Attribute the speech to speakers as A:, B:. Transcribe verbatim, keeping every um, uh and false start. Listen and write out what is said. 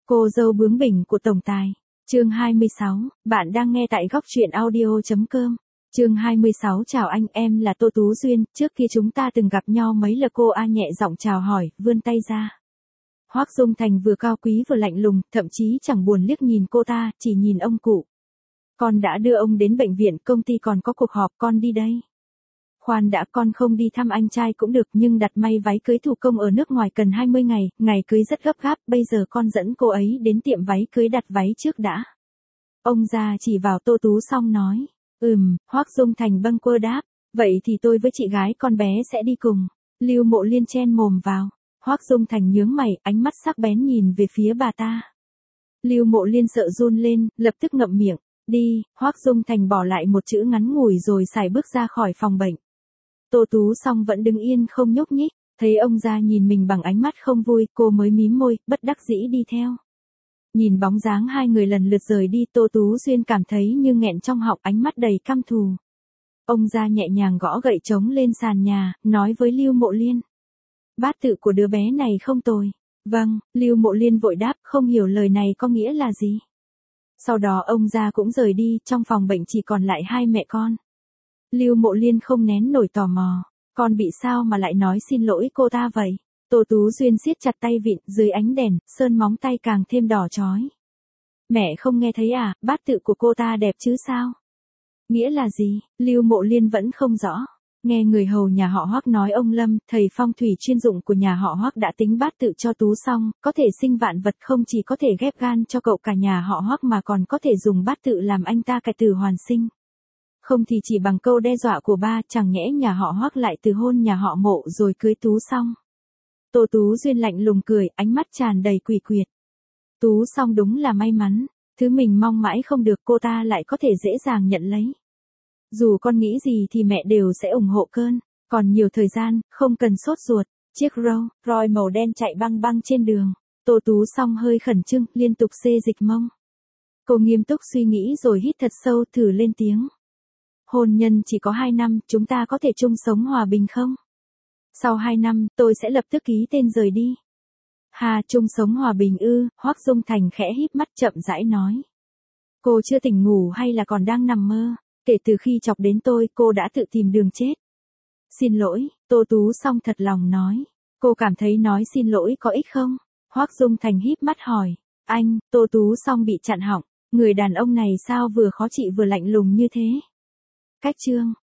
A: Cô dâu bướng bỉnh của tổng tài. Chương hai mươi sáu, bạn đang nghe tại góc truyện audio chấm com. Chương hai mươi sáu, chào anh, em là Tô Tú Duyên, trước khi chúng ta từng gặp nhau mấy lần. Cô A nhẹ giọng chào hỏi, vươn tay ra. Hoắc Dung Thành vừa cao quý vừa lạnh lùng, thậm chí chẳng buồn liếc nhìn cô ta, chỉ nhìn ông cụ. Con đã đưa ông đến bệnh viện, công ty còn có cuộc họp, con đi đây. Khoan đã, con không đi thăm anh trai cũng được, nhưng đặt may váy cưới thủ công ở nước ngoài cần hai mươi ngày, ngày cưới rất gấp gáp, bây giờ con dẫn cô ấy đến tiệm váy cưới đặt váy trước đã. Ông già chỉ vào Tô Tú xong nói. Ừm, Hoắc Dung Thành bâng quơ đáp, vậy thì tôi với chị gái con bé sẽ đi cùng. Lưu Mộ Liên chen mồm vào. Hoắc Dung Thành nhướng mày, ánh mắt sắc bén nhìn về phía bà ta. Lưu Mộ Liên sợ run lên, lập tức ngậm miệng. Đi, Hoắc Dung Thành bỏ lại một chữ ngắn ngủi rồi sải bước ra khỏi phòng bệnh. Tô Tú Song vẫn đứng yên không nhúc nhích, thấy ông già nhìn mình bằng ánh mắt không vui, cô mới mím môi, bất đắc dĩ đi theo. Nhìn bóng dáng hai người lần lượt rời đi, Tô Tú Duyên cảm thấy như nghẹn trong họng, ánh mắt đầy căm thù. Ông già nhẹ nhàng gõ gậy trống lên sàn nhà, nói với Lưu Mộ Liên. Bát tự của đứa bé này không tồi. Vâng, Lưu Mộ Liên vội đáp, không hiểu lời này có nghĩa là gì. Sau đó ông già cũng rời đi, trong phòng bệnh chỉ còn lại hai mẹ con. Lưu Mộ Liên không nén nổi tò mò, con bị sao mà lại nói xin lỗi cô ta vậy? Tô Tú Duyên siết chặt tay vịn, dưới ánh đèn, sơn móng tay càng thêm đỏ chói. Mẹ không nghe thấy à, bát tự của cô ta đẹp chứ sao? Nghĩa là gì? Lưu Mộ Liên vẫn không rõ. Nghe người hầu nhà họ Hoắc nói ông Lâm, thầy phong thủy chuyên dụng của nhà họ Hoắc đã tính bát tự cho Tú Song, có thể sinh vạn vật, không chỉ có thể ghép gan cho cậu cả nhà họ Hoắc mà còn có thể dùng bát tự làm anh ta cải tử hoàn sinh. Không thì chỉ bằng câu đe dọa của ba, chẳng nhẽ nhà họ Hoắc lại từ hôn nhà họ Mộ rồi cưới Tú Song. Tô Tú Duyên lạnh lùng cười, ánh mắt tràn đầy quỷ quyệt. Tú Song đúng là may mắn, thứ mình mong mãi không được cô ta lại có thể dễ dàng nhận lấy. Dù con nghĩ gì thì mẹ đều sẽ ủng hộ cơn, còn nhiều thời gian, không cần sốt ruột. Chiếc Rolls Royce màu đen chạy băng băng trên đường, Tô Tú Song hơi khẩn trương, liên tục xê dịch mông. Cô nghiêm túc suy nghĩ rồi hít thật sâu, thử lên tiếng. Hôn nhân chỉ có hai năm, chúng ta có thể chung sống hòa bình không? Sau hai năm, tôi sẽ lập tức ký tên rời đi. Hà, chung sống hòa bình ư? Hoắc Dung Thành khẽ híp mắt chậm rãi nói. Cô chưa tỉnh ngủ hay là còn đang nằm mơ? Kể từ khi chọc đến tôi, cô đã tự tìm đường chết. Xin lỗi, Tô Tú Song thật lòng nói. Cô cảm thấy nói xin lỗi có ích không? Hoắc Dung Thành híp mắt hỏi. Anh, Tô Tú Song bị chặn họng. Người đàn ông này sao vừa khó chịu vừa lạnh lùng như thế? Cách chương.